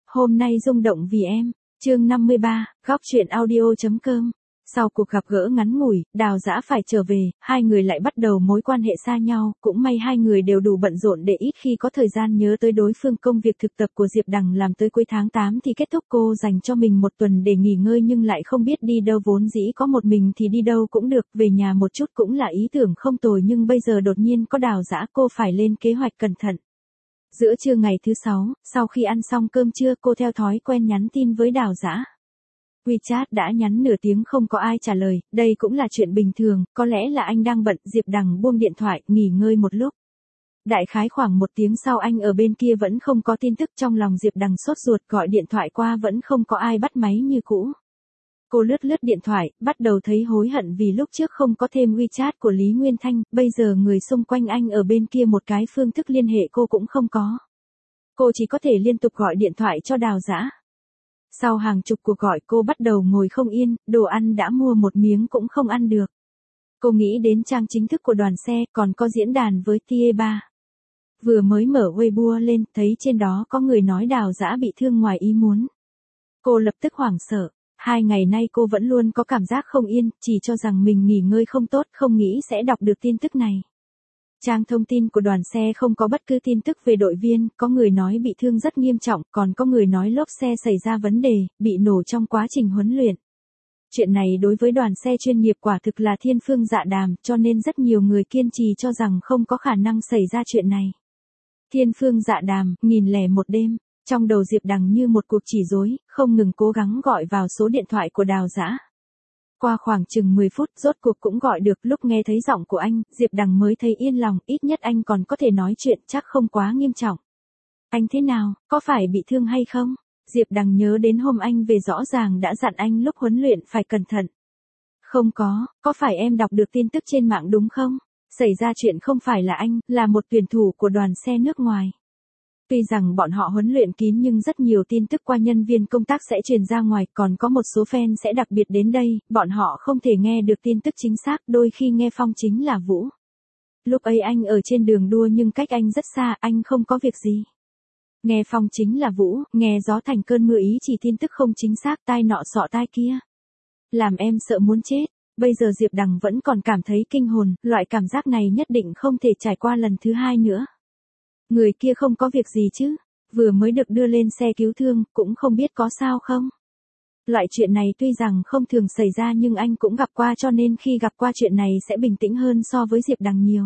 Hôm nay rung động vì em. Chương 53, góc truyện audio.com. Sau cuộc gặp gỡ ngắn ngủi, Đào Dã phải trở về, hai người lại bắt đầu mối quan hệ xa nhau, cũng may hai người đều đủ bận rộn để ít khi có thời gian nhớ tới đối phương. Công việc thực tập của Diệp Đằng làm tới cuối tháng 8 thì kết thúc, cô dành cho mình một tuần để nghỉ ngơi nhưng lại không biết đi đâu, vốn dĩ có một mình thì đi đâu cũng được, về nhà một chút cũng là ý tưởng không tồi, nhưng bây giờ đột nhiên có Đào Dã, cô phải lên kế hoạch cẩn thận. Giữa trưa ngày thứ 6, sau khi ăn xong cơm trưa, cô theo thói quen nhắn tin với Đào Dã. WeChat đã nhắn nửa tiếng không có ai trả lời, đây cũng là chuyện bình thường, có lẽ là anh đang bận. Diệp Đằng buông điện thoại, nghỉ ngơi một lúc. Đại khái khoảng một tiếng sau anh ở bên kia vẫn không có tin tức, trong lòng Diệp Đằng sốt ruột, gọi điện thoại qua vẫn không có ai bắt máy như cũ. Cô lướt điện thoại, bắt đầu thấy hối hận vì lúc trước không có thêm WeChat của Lý Nguyên Thanh, bây giờ người xung quanh anh ở bên kia một cái phương thức liên hệ cô cũng không có. Cô chỉ có thể liên tục gọi điện thoại cho Đào Dã. Sau hàng chục cuộc gọi cô bắt đầu ngồi không yên, đồ ăn đã mua một miếng cũng không ăn được. Cô nghĩ đến trang chính thức của đoàn xe, còn có diễn đàn với Tie3. Vừa mới mở Weibo lên, thấy trên đó có người nói Đào Dã bị thương ngoài ý muốn. Cô lập tức hoảng sợ. 2 ngày nay cô vẫn luôn có cảm giác không yên, chỉ cho rằng mình nghỉ ngơi không tốt, không nghĩ sẽ đọc được tin tức này. Trang thông tin của đoàn xe không có bất cứ tin tức về đội viên, có người nói bị thương rất nghiêm trọng, còn có người nói lốp xe xảy ra vấn đề, bị nổ trong quá trình huấn luyện. Chuyện này đối với đoàn xe chuyên nghiệp quả thực là thiên phương dạ đàm, cho nên rất nhiều người kiên trì cho rằng không có khả năng xảy ra chuyện này. Thiên phương dạ đàm, 1001 đêm. Trong đầu Diệp Đằng như một cuộc chỉ rối, không ngừng cố gắng gọi vào số điện thoại của Đào Dã. Qua khoảng chừng 10 phút, rốt cuộc cũng gọi được, lúc nghe thấy giọng của anh, Diệp Đằng mới thấy yên lòng, ít nhất anh còn có thể nói chuyện, chắc không quá nghiêm trọng. Anh thế nào, có phải bị thương hay không? Diệp Đằng nhớ đến hôm anh về rõ ràng đã dặn anh lúc huấn luyện phải cẩn thận. Không có phải em đọc được tin tức trên mạng đúng không? Xảy ra chuyện không phải là anh, là một tuyển thủ của đoàn xe nước ngoài. Tuy rằng bọn họ huấn luyện kín nhưng rất nhiều tin tức qua nhân viên công tác sẽ truyền ra ngoài, còn có một số fan sẽ đặc biệt đến đây, bọn họ không thể nghe được tin tức chính xác, đôi khi nghe phong chính là Vũ. Lúc ấy anh ở trên đường đua nhưng cách anh rất xa, anh không có việc gì. Nghe phong chính là Vũ, nghe gió thành cơn mưa ý chỉ tin tức không chính xác, tai nọ sọ tai kia. Làm em sợ muốn chết, bây giờ Diệp Đằng vẫn còn cảm thấy kinh hồn, loại cảm giác này nhất định không thể trải qua lần thứ hai nữa. Người kia không có việc gì chứ, vừa mới được đưa lên xe cứu thương, cũng không biết có sao không. Loại chuyện này tuy rằng không thường xảy ra nhưng anh cũng gặp qua, cho nên khi gặp qua chuyện này sẽ bình tĩnh hơn so với Diệp Đằng nhiều.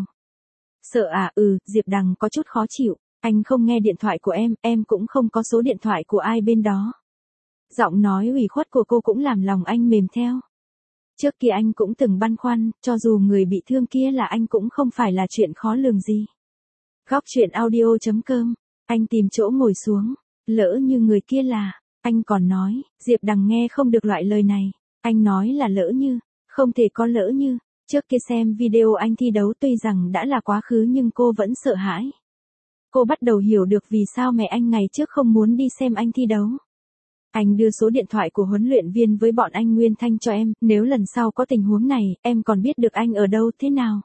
Sợ à? Diệp Đằng có chút khó chịu, anh không nghe điện thoại của em cũng không có số điện thoại của ai bên đó. Giọng nói ủy khuất của cô cũng làm lòng anh mềm theo. Trước kia anh cũng từng băn khoăn, cho dù người bị thương kia là anh cũng không phải là chuyện khó lường gì. Góc truyện audio.com, anh tìm chỗ ngồi xuống, lỡ như người kia là, anh còn nói, Diệp Đằng nghe không được loại lời này, anh nói là lỡ như, không thể có lỡ như, trước kia xem video anh thi đấu tuy rằng đã là quá khứ nhưng cô vẫn sợ hãi. Cô bắt đầu hiểu được vì sao mẹ anh ngày trước không muốn đi xem anh thi đấu. Anh đưa số điện thoại của huấn luyện viên với bọn anh Nguyên Thanh cho em, nếu lần sau có tình huống này, em còn biết được anh ở đâu thế nào.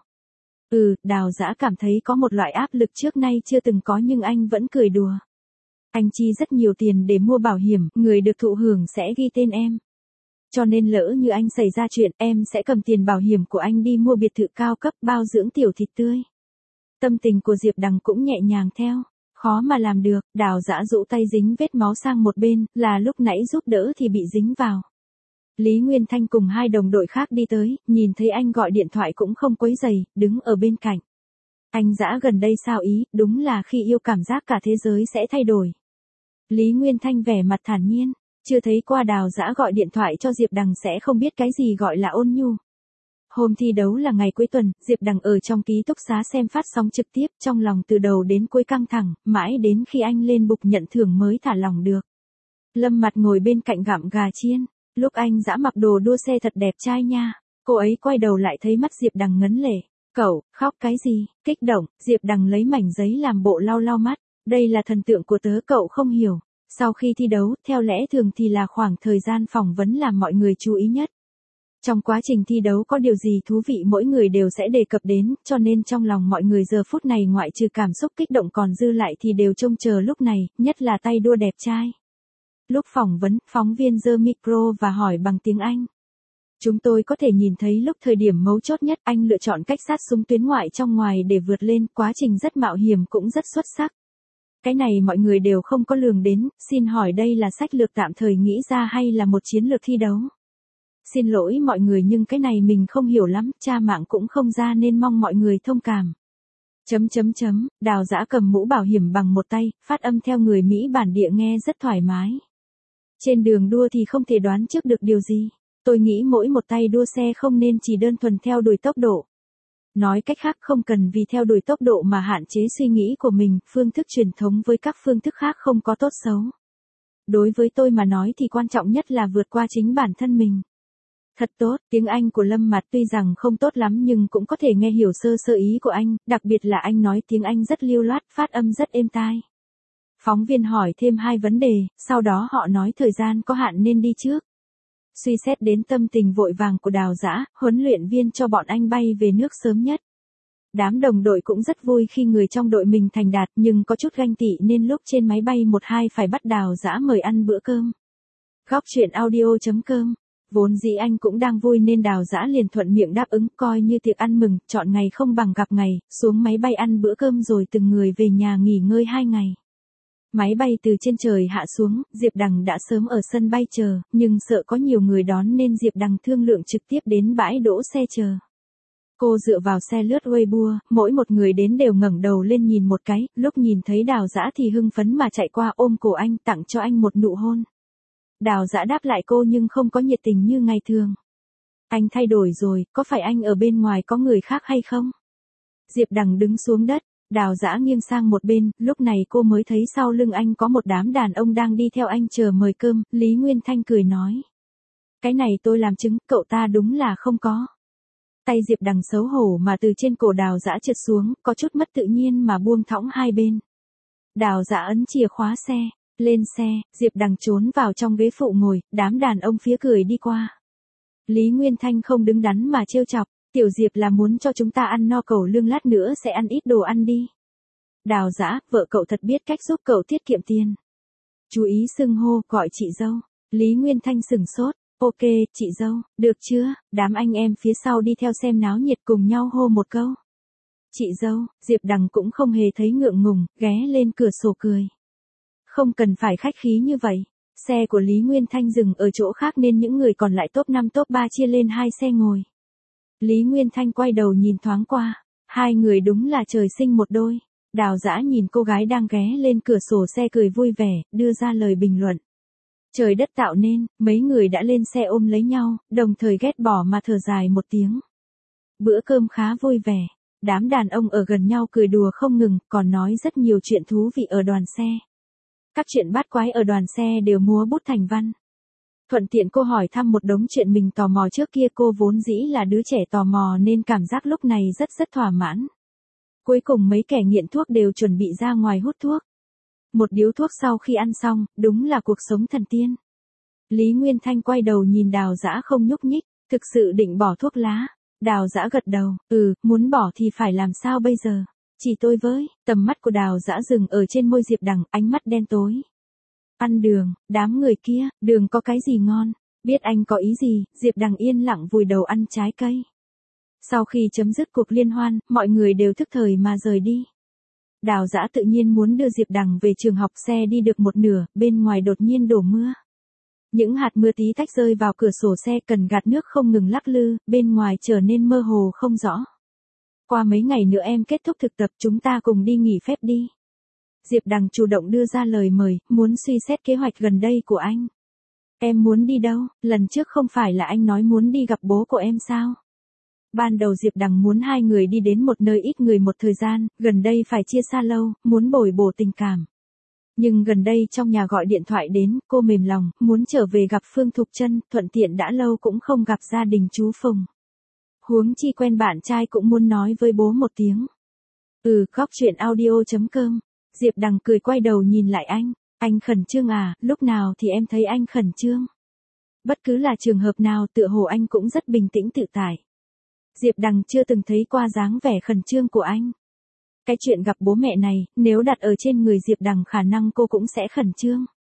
Đào Dã cảm thấy có một loại áp lực trước nay chưa từng có nhưng anh vẫn cười đùa. Anh chi rất nhiều tiền để mua bảo hiểm, người được thụ hưởng sẽ ghi tên em. Cho nên lỡ như anh xảy ra chuyện, em sẽ cầm tiền bảo hiểm của anh đi mua biệt thự cao cấp, bao dưỡng tiểu thịt tươi. Tâm tình của Diệp Đằng cũng nhẹ nhàng theo. Khó mà làm được, Đào Dã rũ tay dính vết máu sang một bên, là lúc nãy giúp đỡ thì bị dính vào. Lý Nguyên Thanh cùng 2 đồng đội khác đi tới, nhìn thấy anh gọi điện thoại cũng không quấy rầy, đứng ở bên cạnh. Anh Dã gần đây sao ý, đúng là khi yêu cảm giác cả thế giới sẽ thay đổi. Lý Nguyên Thanh vẻ mặt thản nhiên, chưa thấy qua Đào Dã gọi điện thoại cho Diệp Đằng sẽ không biết cái gì gọi là ôn nhu. Hôm thi đấu là ngày cuối tuần, Diệp Đằng ở trong ký túc xá xem phát sóng trực tiếp, trong lòng từ đầu đến cuối căng thẳng, mãi đến khi anh lên bục nhận thưởng mới thả lòng được. Lâm Mặt ngồi bên cạnh gặm gà chiên. Lúc anh Dã mặc đồ đua xe thật đẹp trai nha. Cô ấy quay đầu lại thấy mắt Diệp Đằng ngấn lệ. Cậu, khóc cái gì? Kích động, Diệp Đằng lấy mảnh giấy làm bộ lau lau mắt. Đây là thần tượng của tớ, cậu không hiểu. Sau khi thi đấu, theo lẽ thường thì là khoảng thời gian phỏng vấn làm mọi người chú ý nhất. Trong quá trình thi đấu có điều gì thú vị mỗi người đều sẽ đề cập đến, cho nên trong lòng mọi người giờ phút này ngoại trừ cảm xúc kích động còn dư lại thì đều trông chờ lúc này, nhất là tay đua đẹp trai. Lúc phỏng vấn, phóng viên giơ micro và hỏi bằng tiếng Anh. Chúng tôi có thể nhìn thấy lúc thời điểm mấu chốt nhất anh lựa chọn cách sát súng tuyến ngoại trong ngoài để vượt lên, quá trình rất mạo hiểm cũng rất xuất sắc. Cái này mọi người đều không có lường đến, xin hỏi đây là sách lược tạm thời nghĩ ra hay là một chiến lược thi đấu? Xin lỗi mọi người nhưng cái này mình không hiểu lắm, cha mạng cũng không ra nên mong mọi người thông cảm. Đào Dã cầm mũ bảo hiểm bằng một tay, phát âm theo người Mỹ bản địa nghe rất thoải mái. Trên đường đua thì không thể đoán trước được điều gì. Tôi nghĩ mỗi một tay đua xe không nên chỉ đơn thuần theo đuổi tốc độ. Nói cách khác không cần vì theo đuổi tốc độ mà hạn chế suy nghĩ của mình, phương thức truyền thống với các phương thức khác không có tốt xấu. Đối với tôi mà nói thì quan trọng nhất là vượt qua chính bản thân mình. Thật tốt, tiếng Anh của Lâm Mạt tuy rằng không tốt lắm nhưng cũng có thể nghe hiểu sơ sơ ý của anh, đặc biệt là anh nói tiếng Anh rất lưu loát, phát âm rất êm tai. Phóng viên hỏi thêm 2 vấn đề, sau đó họ nói thời gian có hạn nên đi trước. Suy xét đến tâm tình vội vàng của Đào Dã, huấn luyện viên cho bọn anh bay về nước sớm nhất. Đám đồng đội cũng rất vui khi người trong đội mình thành đạt nhưng có chút ganh tị nên lúc trên máy bay 12 phải bắt Đào Dã mời ăn bữa cơm. Góc chuyện audio.com. Vốn dĩ anh cũng đang vui nên Đào Dã liền thuận miệng đáp ứng, coi như tiệc ăn mừng, chọn ngày không bằng gặp ngày, xuống máy bay ăn bữa cơm rồi từng người về nhà nghỉ ngơi 2 ngày. Máy bay từ trên trời hạ xuống, Diệp Đằng đã sớm ở sân bay chờ, nhưng sợ có nhiều người đón nên Diệp Đằng thương lượng trực tiếp đến bãi đỗ xe chờ. Cô dựa vào xe lướt Weibo, mỗi một người đến đều ngẩng đầu lên nhìn một cái, lúc nhìn thấy Đào Dã thì hưng phấn mà chạy qua ôm cổ anh, tặng cho anh một nụ hôn. Đào Dã đáp lại cô nhưng không có nhiệt tình như ngày thường. Anh thay đổi rồi, có phải anh ở bên ngoài có người khác hay không? Diệp Đằng đứng xuống đất, Đào Dã nghiêng sang một bên, lúc này cô mới thấy sau lưng anh có một đám đàn ông đang đi theo anh chờ mời cơm, Lý Nguyên Thanh cười nói. Cái này tôi làm chứng, cậu ta đúng là không có. Tay Diệp Đằng xấu hổ mà từ trên cổ Đào Dã trượt xuống, có chút mất tự nhiên mà buông thõng hai bên. Đào Dã ấn chìa khóa xe. Lên xe, Diệp Đằng trốn vào trong ghế phụ ngồi, đám đàn ông phía cười đi qua. Lý Nguyên Thanh không đứng đắn mà trêu chọc, tiểu Diệp là muốn cho chúng ta ăn no cẩu lương lát nữa sẽ ăn ít đồ ăn đi. Đào Dã, vợ cậu thật biết cách giúp cậu tiết kiệm tiền. Chú ý xưng hô, gọi chị dâu. Lý Nguyên Thanh sửng sốt, ok, chị dâu, được chưa, đám anh em phía sau đi theo xem náo nhiệt cùng nhau hô một câu. Chị dâu, Diệp Đằng cũng không hề thấy ngượng ngùng, ghé lên cửa sổ cười. Không cần phải khách khí như vậy. Xe của Lý Nguyên Thanh dừng ở chỗ khác nên những người còn lại top 5 top 3 chia lên 2 xe ngồi. Lý Nguyên Thanh quay đầu nhìn thoáng qua. 2 người đúng là trời sinh một đôi. Đào Dã nhìn cô gái đang ghé lên cửa sổ xe cười vui vẻ, đưa ra lời bình luận. Trời đất tạo nên, mấy người đã lên xe ôm lấy nhau, đồng thời ghét bỏ mà thở dài một tiếng. Bữa cơm khá vui vẻ. Đám đàn ông ở gần nhau cười đùa không ngừng, còn nói rất nhiều chuyện thú vị ở đoàn xe. Các chuyện bát quái ở đoàn xe đều múa bút thành văn. Thuận tiện cô hỏi thăm một đống chuyện mình tò mò trước kia, cô vốn dĩ là đứa trẻ tò mò nên cảm giác lúc này rất thỏa mãn. Cuối cùng mấy kẻ nghiện thuốc đều chuẩn bị ra ngoài hút thuốc. Một điếu thuốc sau khi ăn xong, đúng là cuộc sống thần tiên. Lý Nguyên Thanh quay đầu nhìn Đào Dã không nhúc nhích, thực sự định bỏ thuốc lá. Đào Dã gật đầu, muốn bỏ thì phải làm sao bây giờ? Chỉ tôi với, tầm mắt của Đào Dã dừng ở trên môi Diệp Đằng, ánh mắt đen tối. Ăn đường, đám người kia, đường có cái gì ngon? Biết anh có ý gì, Diệp Đằng yên lặng vùi đầu ăn trái cây. Sau khi chấm dứt cuộc liên hoan, mọi người đều thức thời mà rời đi. Đào Dã tự nhiên muốn đưa Diệp Đằng về trường học, xe đi được một nửa, bên ngoài đột nhiên đổ mưa. Những hạt mưa tí tách rơi vào cửa sổ xe, cần gạt nước không ngừng lắc lư, bên ngoài trở nên mơ hồ không rõ. Qua mấy ngày nữa em kết thúc thực tập, chúng ta cùng đi nghỉ phép đi. Diệp Đằng chủ động đưa ra lời mời, muốn suy xét kế hoạch gần đây của anh. Em muốn đi đâu? Lần trước không phải là anh nói muốn đi gặp bố của em sao? Ban đầu Diệp Đằng muốn 2 người đi đến một nơi ít người một thời gian, gần đây phải chia xa lâu, muốn bồi bổ tình cảm. Nhưng gần đây trong nhà gọi điện thoại đến, cô mềm lòng, muốn trở về gặp Phương Thục Trân, thuận tiện đã lâu cũng không gặp gia đình chú Phùng. Huống chi quen bạn trai cũng muốn nói với bố một tiếng. Góc chuyện audio.com. Diệp Đằng cười quay đầu nhìn lại anh khẩn trương à, lúc nào thì em thấy anh khẩn trương. Bất cứ là trường hợp nào tựa hồ anh cũng rất bình tĩnh tự tại. Diệp Đằng chưa từng thấy qua dáng vẻ khẩn trương của anh. Cái chuyện gặp bố mẹ này, nếu đặt ở trên người Diệp Đằng khả năng cô cũng sẽ khẩn trương.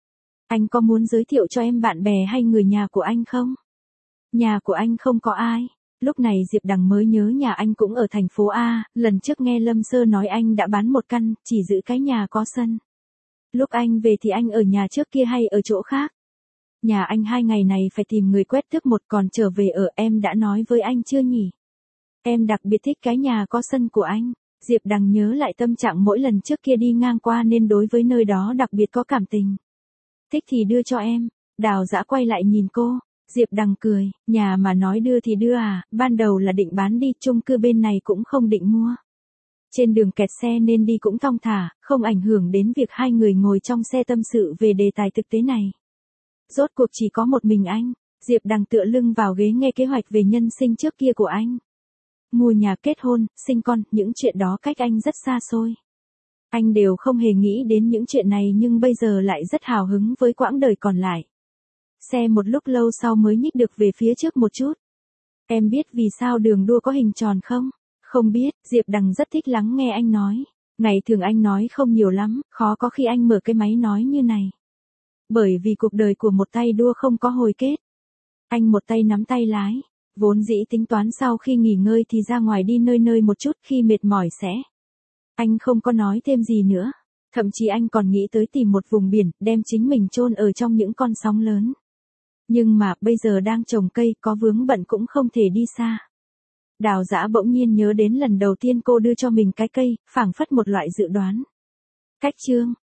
Anh có muốn giới thiệu cho em bạn bè hay người nhà của anh không? Nhà của anh không có ai. Lúc này Diệp Đằng mới nhớ nhà anh cũng ở thành phố A, lần trước nghe Lâm Sơ nói anh đã bán một căn, chỉ giữ cái nhà có sân. Lúc anh về thì anh ở nhà trước kia hay ở chỗ khác? Nhà anh 2 ngày này phải tìm người quét tước một, còn trở về ở, em đã nói với anh chưa nhỉ? Em đặc biệt thích cái nhà có sân của anh. Diệp Đằng nhớ lại tâm trạng mỗi lần trước kia đi ngang qua nên đối với nơi đó đặc biệt có cảm tình. Thích thì đưa cho em. Đào Dã quay lại nhìn cô. Diệp Đằng cười, nhà mà nói đưa thì đưa à, ban đầu là định bán đi, chung cư bên này cũng không định mua. Trên đường kẹt xe nên đi cũng thong thả, không ảnh hưởng đến việc hai người ngồi trong xe tâm sự về đề tài thực tế này. Rốt cuộc chỉ có một mình anh. Diệp Đằng tựa lưng vào ghế nghe kế hoạch về nhân sinh trước kia của anh. Mua nhà, kết hôn, sinh con, những chuyện đó cách anh rất xa xôi. Anh đều không hề nghĩ đến những chuyện này nhưng bây giờ lại rất hào hứng với quãng đời còn lại. Xe một lúc lâu sau mới nhích được về phía trước một chút. Em biết vì sao đường đua có hình tròn không? Không biết, Diệp Đằng rất thích lắng nghe anh nói. Ngày thường anh nói không nhiều lắm, khó có khi anh mở cái máy nói như này. Bởi vì cuộc đời của một tay đua không có hồi kết. Anh một tay nắm tay lái. Vốn dĩ tính toán sau khi nghỉ ngơi thì ra ngoài đi nơi nơi một chút, khi mệt mỏi sẽ. Anh không có nói thêm gì nữa. Thậm chí anh còn nghĩ tới tìm một vùng biển, đem chính mình chôn ở trong những con sóng lớn. Nhưng mà bây giờ đang trồng cây, có vướng bận cũng không thể đi xa. Đào Dã bỗng nhiên nhớ đến lần đầu tiên cô đưa cho mình cái cây, phảng phất một loại dự đoán. Cách chương